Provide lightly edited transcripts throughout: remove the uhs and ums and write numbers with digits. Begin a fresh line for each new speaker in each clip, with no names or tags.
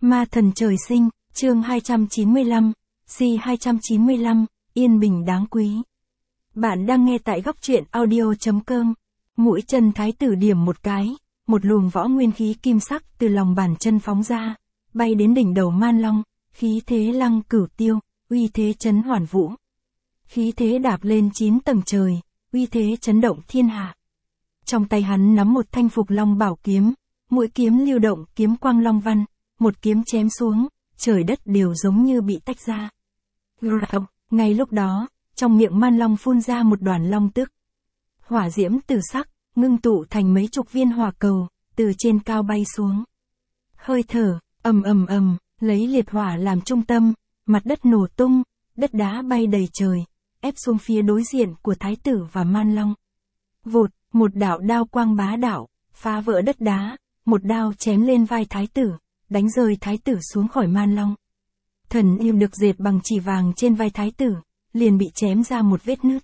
Ma thần trời sinh, chương 295, C295, yên bình đáng quý. Bạn đang nghe tại góc truyện audio.com. Mũi chân thái tử điểm một cái, một luồng võ nguyên khí kim sắc từ lòng bàn chân phóng ra, bay đến đỉnh đầu Man Long, khí thế lăng cửu tiêu, uy thế chấn hoàn vũ. Khí thế đạp lên 9 tầng trời, uy thế chấn động thiên hạ. Trong tay hắn nắm một thanh Phục Long bảo kiếm, mũi kiếm lưu động kiếm quang long văn, một kiếm chém xuống, trời đất đều giống như bị tách ra. Ngay lúc đó, trong miệng Man Long phun ra một đoàn long tức. Hỏa diễm từ sắc, ngưng tụ thành mấy chục viên hỏa cầu, từ trên cao bay xuống. Hơi thở, ầm ầm ầm, lấy liệt hỏa làm trung tâm, mặt đất nổ tung, đất đá bay đầy trời, ép xuống phía đối diện của thái tử và Man Long. Vụt, một đạo đao quang bá đạo, phá vỡ đất đá, một đao chém lên vai thái tử, đánh rơi thái tử xuống khỏi Man Long. Thần yêu được dệt bằng chỉ vàng trên vai thái tử, liền bị chém ra một vết nứt.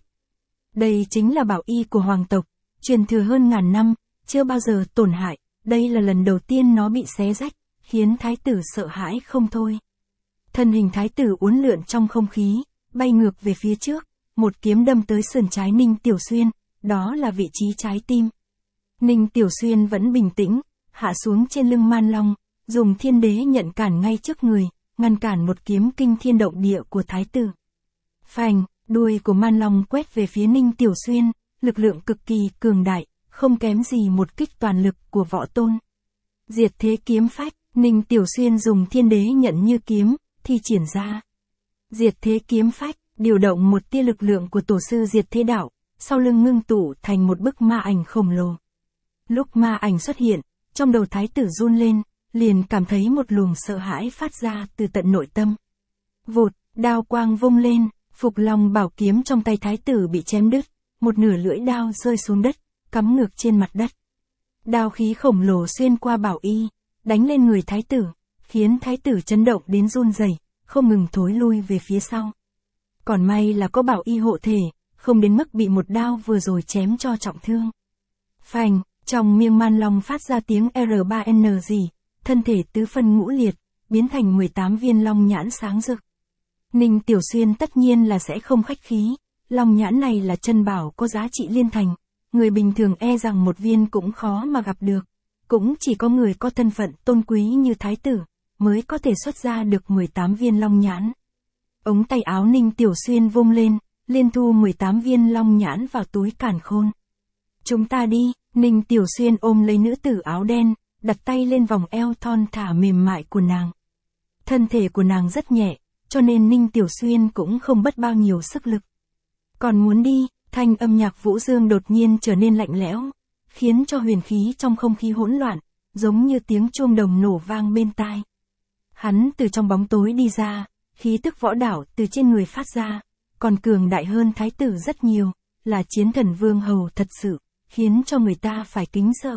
Đây chính là bảo y của hoàng tộc, truyền thừa hơn ngàn năm, chưa bao giờ tổn hại, đây là lần đầu tiên nó bị xé rách, khiến thái tử sợ hãi không thôi. Thân hình thái tử uốn lượn trong không khí, bay ngược về phía trước, một kiếm đâm tới sườn trái Ninh Tiểu Xuyên, đó là vị trí trái tim. Ninh Tiểu Xuyên vẫn bình tĩnh, hạ xuống trên lưng Man Long, dùng thiên đế nhận cản ngay trước người, ngăn cản một kiếm kinh thiên động địa của thái tử. Phành, đuôi của Man Long quét về phía Ninh Tiểu Xuyên, lực lượng cực kỳ cường đại, không kém gì một kích toàn lực của võ tôn. Diệt thế kiếm phách, Ninh Tiểu Xuyên dùng thiên đế nhận như kiếm, thi triển ra. Diệt thế kiếm phách, điều động một tia lực lượng của tổ sư diệt thế đạo, sau lưng ngưng tụ thành một bức ma ảnh khổng lồ. Lúc ma ảnh xuất hiện, trong đầu thái tử run lên, liền cảm thấy một luồng sợ hãi phát ra từ tận nội tâm. Vụt, đao quang vung lên, Phục Long bảo kiếm trong tay thái tử bị chém đứt, một nửa lưỡi đao rơi xuống đất, cắm ngược trên mặt đất. Đao khí khổng lồ xuyên qua bảo y, đánh lên người thái tử, khiến thái tử chấn động đến run rẩy, không ngừng thối lui về phía sau. Còn may là có bảo y hộ thể, không đến mức bị một đao vừa rồi chém cho trọng thương. Phành, trong miệng Man Long phát ra tiếng R3N gì, thân thể tứ phân ngũ liệt, biến thành 18 viên long nhãn sáng rực. Ninh Tiểu Xuyên tất nhiên là sẽ không khách khí, long nhãn này là chân bảo có giá trị liên thành, người bình thường e rằng một viên cũng khó mà gặp được, cũng chỉ có người có thân phận tôn quý như thái tử, mới có thể xuất ra được 18 viên long nhãn. Ống tay áo Ninh Tiểu Xuyên vung lên, liên thu 18 viên long nhãn vào túi càn khôn. Chúng ta đi, Ninh Tiểu Xuyên ôm lấy nữ tử áo đen, đặt tay lên vòng eo thon thả mềm mại của nàng. Thân thể của nàng rất nhẹ, cho nên Ninh Tiểu Xuyên cũng không mất bao nhiêu sức lực. Còn muốn đi, thanh âm Nhạc Vũ Dương đột nhiên trở nên lạnh lẽo, khiến cho huyền khí trong không khí hỗn loạn, giống như tiếng chuông đồng nổ vang bên tai. Hắn từ trong bóng tối đi ra, khí tức võ đạo từ trên người phát ra, còn cường đại hơn thái tử rất nhiều, là chiến thần vương hầu thật sự, khiến cho người ta phải kính sợ.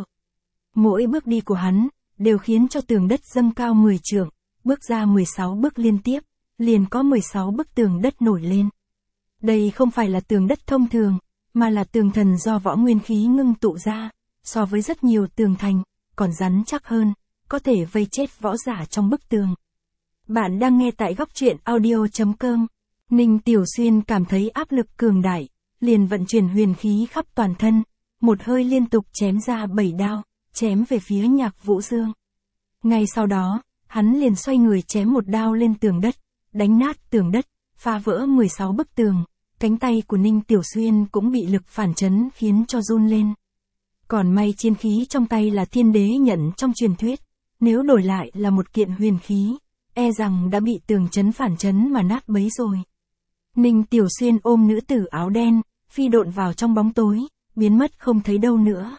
Mỗi bước đi của hắn, đều khiến cho tường đất dâng cao 10 trượng, bước ra 16 bước liên tiếp, liền có 16 bức tường đất nổi lên. Đây không phải là tường đất thông thường, mà là tường thần do võ nguyên khí ngưng tụ ra, so với rất nhiều tường thành, còn rắn chắc hơn, có thể vây chết võ giả trong bức tường. Bạn đang nghe tại góc truyện audio.com. Ninh Tiểu Xuyên cảm thấy áp lực cường đại, liền vận chuyển huyền khí khắp toàn thân, một hơi liên tục chém ra 7 đao, chém về phía Nhạc Vũ Dương. Ngay sau đó, hắn liền xoay người chém một đao lên tường đất, đánh nát tường đất, phá vỡ 16 bức tường, cánh tay của Ninh Tiểu Xuyên cũng bị lực phản chấn khiến cho run lên. Còn may chiến khí trong tay là thiên đế nhận trong truyền thuyết, nếu đổi lại là một kiện huyền khí, e rằng đã bị tường chấn phản chấn mà nát bấy rồi. Ninh Tiểu Xuyên ôm nữ tử áo đen, phi độn vào trong bóng tối, biến mất không thấy đâu nữa.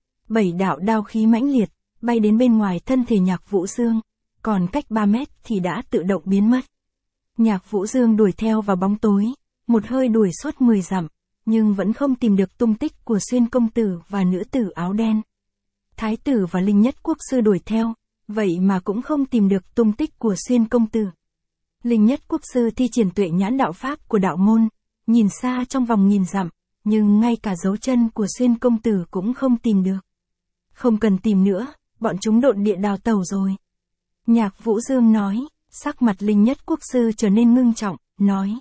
7 đạo đao khí mãnh liệt, bay đến bên ngoài thân thể Nhạc Vũ Dương, còn cách 3 mét thì đã tự động biến mất. Nhạc Vũ Dương đuổi theo vào bóng tối, một hơi đuổi suốt 10 dặm, nhưng vẫn không tìm được tung tích của Xuyên công tử và nữ tử áo đen. Thái tử và Linh Nhất Quốc sư đuổi theo, vậy mà cũng không tìm được tung tích của Xuyên công tử. Linh Nhất Quốc sư thi triển tuệ nhãn đạo pháp của đạo môn, nhìn xa trong vòng nghìn dặm, nhưng ngay cả dấu chân của Xuyên công tử cũng không tìm được. Không cần tìm nữa, bọn chúng độn địa đào tẩu rồi. Nhạc Vũ Dương nói, sắc mặt Linh Nhất Quốc sư trở nên ngưng trọng, nói.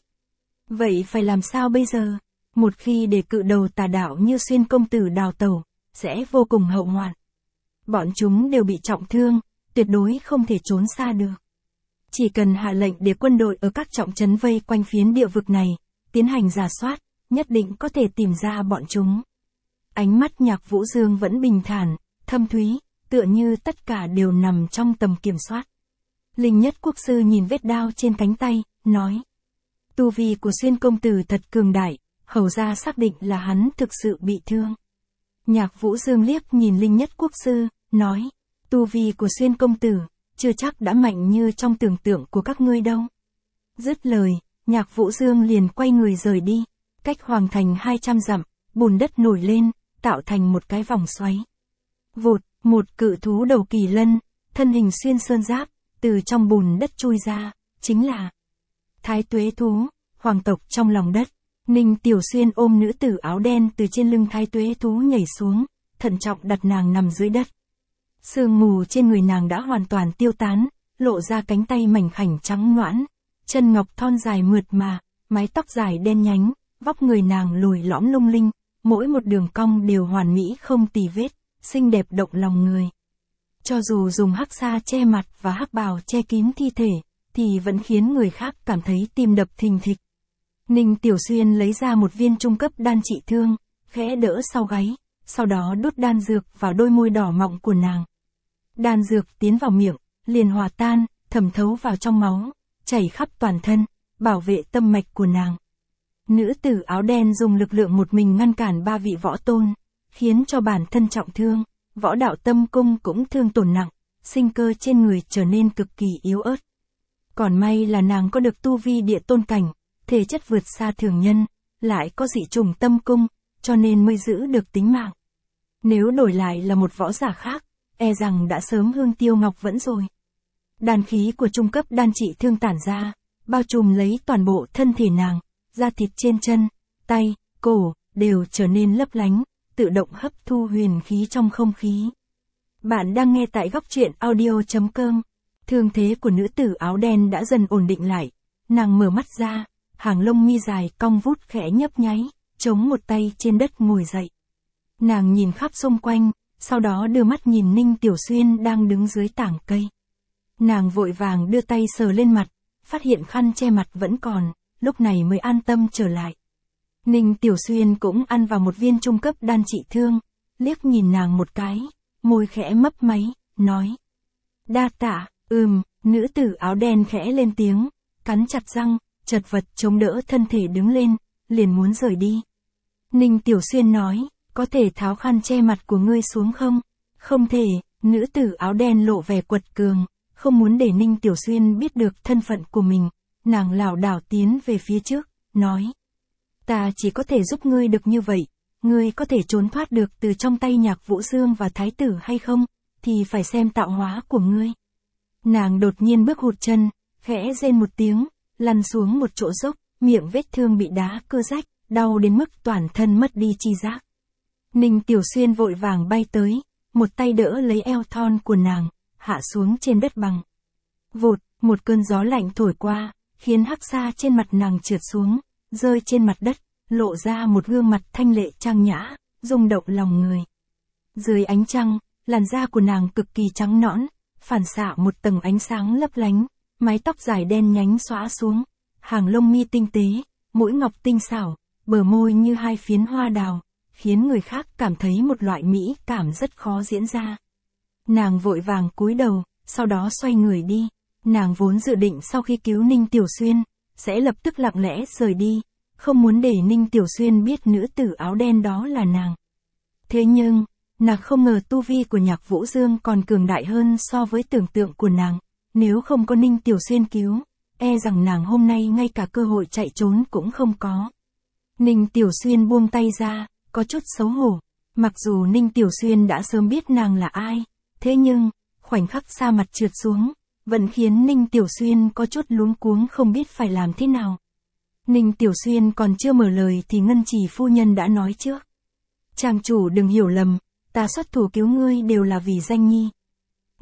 Vậy phải làm sao bây giờ? Một khi để cự đầu tà đạo như Xuyên công tử đào tẩu, sẽ vô cùng hậu hoạn. Bọn chúng đều bị trọng thương, tuyệt đối không thể trốn xa được. Chỉ cần hạ lệnh để quân đội ở các trọng trấn vây quanh phiến địa vực này, tiến hành rà soát, nhất định có thể tìm ra bọn chúng. Ánh mắt Nhạc Vũ Dương vẫn bình thản, thâm thúy, tựa như tất cả đều nằm trong tầm kiểm soát. Linh Nhất Quốc sư nhìn vết đao trên cánh tay, nói. Tu vi của Xuyên công tử thật cường đại, hầu ra xác định là hắn thực sự bị thương. Nhạc Vũ Dương liếc nhìn Linh Nhất Quốc sư, nói. Tu vi của Xuyên công tử, chưa chắc đã mạnh như trong tưởng tượng của các ngươi đâu. Dứt lời, Nhạc Vũ Dương liền quay người rời đi. Cách hoàng thành 200 dặm, bùn đất nổi lên, tạo thành một cái vòng xoáy. Vụt, một cự thú đầu kỳ lân, thân hình xuyên sơn giáp, từ trong bùn đất chui ra, chính là Thái Tuế thú, hoàng tộc trong lòng đất. Ninh Tiểu Xuyên ôm nữ tử áo đen từ trên lưng Thái Tuế thú nhảy xuống, thận trọng đặt nàng nằm dưới đất. Sương mù trên người nàng đã hoàn toàn tiêu tán, lộ ra cánh tay mảnh khảnh trắng nõn, chân ngọc thon dài mượt mà, mái tóc dài đen nhánh, vóc người nàng lồi lõm lung linh, mỗi một đường cong đều hoàn mỹ không tì vết, xinh đẹp động lòng người. Cho dù dùng hắc sa che mặt và hắc bào che kín thi thể, thì vẫn khiến người khác cảm thấy tim đập thình thịch. Ninh Tiểu Xuyên lấy ra một viên trung cấp đan trị thương, khẽ đỡ sau gáy, sau đó đút đan dược vào đôi môi đỏ mọng của nàng. Đan dược tiến vào miệng, liền hòa tan, thẩm thấu vào trong máu, chảy khắp toàn thân, bảo vệ tâm mạch của nàng. Nữ tử áo đen dùng lực lượng một mình ngăn cản 3 vị võ tôn, khiến cho bản thân trọng thương, võ đạo tâm cung cũng thương tổn nặng, sinh cơ trên người trở nên cực kỳ yếu ớt. Còn may là nàng có được tu vi địa tôn cảnh, thể chất vượt xa thường nhân, lại có dị trùng tâm cung, cho nên mới giữ được tính mạng. Nếu đổi lại là một võ giả khác, e rằng đã sớm hương tiêu ngọc vẫn rồi. Đan khí của trung cấp đan trị thương tản ra, bao trùm lấy toàn bộ thân thể nàng, da thịt trên chân, tay, cổ, đều trở nên lấp lánh, tự động hấp thu huyền khí trong không khí. Bạn đang nghe tại góc truyện audio.com. Thương thế của nữ tử áo đen đã dần ổn định lại, nàng mở mắt ra, hàng lông mi dài cong vút khẽ nhấp nháy, chống một tay trên đất ngồi dậy. Nàng nhìn khắp xung quanh, sau đó đưa mắt nhìn Ninh Tiểu Xuyên đang đứng dưới tảng cây. Nàng vội vàng đưa tay sờ lên mặt, phát hiện khăn che mặt vẫn còn, lúc này mới an tâm trở lại. Ninh Tiểu Xuyên cũng ăn vào một viên trung cấp đan trị thương, liếc nhìn nàng một cái, môi khẽ mấp máy, nói. Đa tạ, nữ tử áo đen khẽ lên tiếng, cắn chặt răng, chật vật chống đỡ thân thể đứng lên, liền muốn rời đi. Ninh Tiểu Xuyên nói, có thể tháo khăn che mặt của ngươi xuống không? Không thể, nữ tử áo đen lộ vẻ quật cường, không muốn để Ninh Tiểu Xuyên biết được thân phận của mình, nàng lảo đảo tiến về phía trước, nói. Ta chỉ có thể giúp ngươi được như vậy, ngươi có thể trốn thoát được từ trong tay Nhạc Vũ Dương và Thái tử hay không, thì phải xem tạo hóa của ngươi. Nàng đột nhiên bước hụt chân, khẽ rên một tiếng, lăn xuống một chỗ dốc, miệng vết thương bị đá cưa rách, đau đến mức toàn thân mất đi chi giác. Ninh Tiểu Xuyên vội vàng bay tới, một tay đỡ lấy eo thon của nàng, hạ xuống trên đất bằng. Vụt, một cơn gió lạnh thổi qua, khiến hắc sa trên mặt nàng trượt xuống, rơi trên mặt đất, lộ ra một gương mặt thanh lệ trang nhã, rung động lòng người. Dưới ánh trăng, làn da của nàng cực kỳ trắng nõn, phản xạ một tầng ánh sáng lấp lánh, mái tóc dài đen nhánh xõa xuống, hàng lông mi tinh tế, mũi ngọc tinh xảo, bờ môi như hai phiến hoa đào, khiến người khác cảm thấy một loại mỹ cảm rất khó diễn ra. Nàng vội vàng cúi đầu, sau đó xoay người đi. Nàng vốn dự định sau khi cứu Ninh Tiểu Xuyên, sẽ lập tức lặng lẽ rời đi, không muốn để Ninh Tiểu Xuyên biết nữ tử áo đen đó là nàng. Thế nhưng, nàng không ngờ tu vi của Nhạc Vũ Dương còn cường đại hơn so với tưởng tượng của nàng, nếu không có Ninh Tiểu Xuyên cứu, e rằng nàng hôm nay ngay cả cơ hội chạy trốn cũng không có. Ninh Tiểu Xuyên buông tay ra, có chút xấu hổ, mặc dù Ninh Tiểu Xuyên đã sớm biết nàng là ai, thế nhưng, khoảnh khắc sa mặt trượt xuống, vẫn khiến Ninh Tiểu Xuyên có chút luống cuống không biết phải làm thế nào. Ninh Tiểu Xuyên còn chưa mở lời thì Ngân Trì phu nhân đã nói trước. Chàng chủ đừng hiểu lầm, ta xuất thủ cứu ngươi đều là vì danh nhi.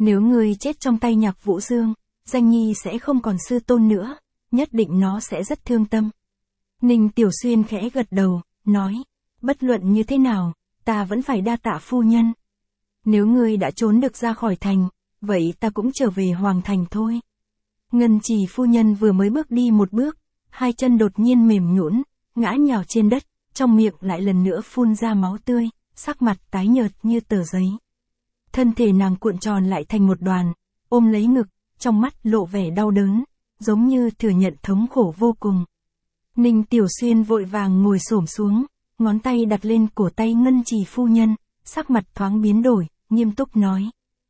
Nếu ngươi chết trong tay Nhạc Vũ Dương, Danh Nhi sẽ không còn sư tôn nữa, nhất định nó sẽ rất thương tâm. Ninh Tiểu Xuyên khẽ gật đầu, nói, bất luận như thế nào, ta vẫn phải đa tạ phu nhân. Nếu ngươi đã trốn được ra khỏi thành, vậy ta cũng trở về Hoàng Thành thôi. Ngân Trì phu nhân vừa mới bước đi một bước, hai chân đột nhiên mềm nhũn, ngã nhào trên đất, trong miệng lại lần nữa phun ra máu tươi, sắc mặt tái nhợt như tờ giấy. Thân thể nàng cuộn tròn lại thành một đoàn, ôm lấy ngực, trong mắt lộ vẻ đau đớn, giống như thừa nhận thống khổ vô cùng. Ninh Tiểu Xuyên vội vàng ngồi xổm xuống, ngón tay đặt lên cổ tay Ngân Trì phu nhân, sắc mặt thoáng biến đổi, nghiêm túc nói.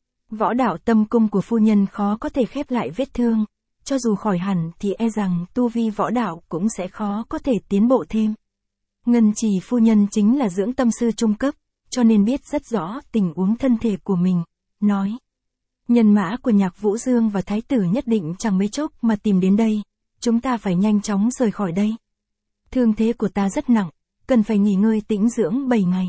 Võ đạo tâm cung của phu nhân khó có thể khép lại vết thương, cho dù khỏi hẳn thì e rằng tu vi võ đạo cũng sẽ khó có thể tiến bộ thêm. Ngân Trì phu nhân chính là dưỡng tâm sư trung cấp, cho nên biết rất rõ tình huống thân thể của mình, nói. Nhân mã của Nhạc Vũ Dương và Thái tử nhất định chẳng mấy chốc mà tìm đến đây, chúng ta phải nhanh chóng rời khỏi đây. Thương thế của ta rất nặng, cần phải nghỉ ngơi tĩnh dưỡng 7 ngày.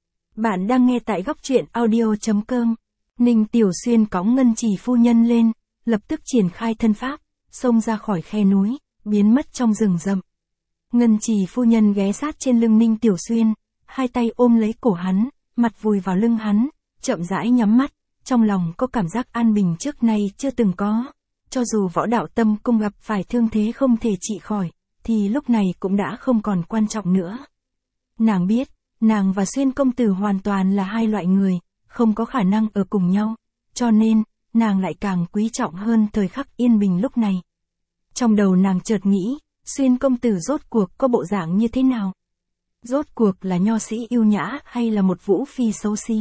Bạn đang nghe tại góc truyện audio.com. Ninh Tiểu Xuyên cõng Ngân Trì phu nhân lên, lập tức triển khai thân pháp, xông ra khỏi khe núi, biến mất trong rừng rậm. Ngân Trì phu nhân ghé sát trên lưng Ninh Tiểu Xuyên, hai tay ôm lấy cổ hắn, mặt vùi vào lưng hắn, chậm rãi nhắm mắt, trong lòng có cảm giác an bình trước nay chưa từng có. Cho dù võ đạo tâm cung gặp phải thương thế không thể trị khỏi, thì lúc này cũng đã không còn quan trọng nữa. Nàng biết, nàng và Xuyên công tử hoàn toàn là hai loại người, không có khả năng ở cùng nhau, cho nên, nàng lại càng quý trọng hơn thời khắc yên bình lúc này. Trong đầu nàng chợt nghĩ, Xuyên công tử rốt cuộc có bộ dạng như thế nào? Rốt cuộc là nho sĩ yêu nhã hay là một vũ phi xấu xí?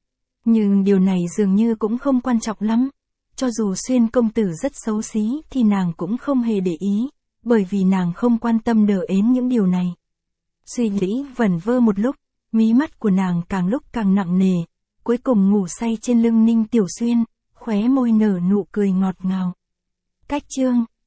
Nhưng điều này dường như cũng không quan trọng lắm. Cho dù Xuyên công tử rất xấu xí thì nàng cũng không hề để ý, bởi vì nàng không quan tâm đờ ến những điều này. Suy nghĩ vẩn vơ một lúc, mí mắt của nàng càng lúc càng nặng nề, cuối cùng ngủ say trên lưng Ninh Tiểu Xuyên, khóe môi nở nụ cười ngọt ngào. Cách chương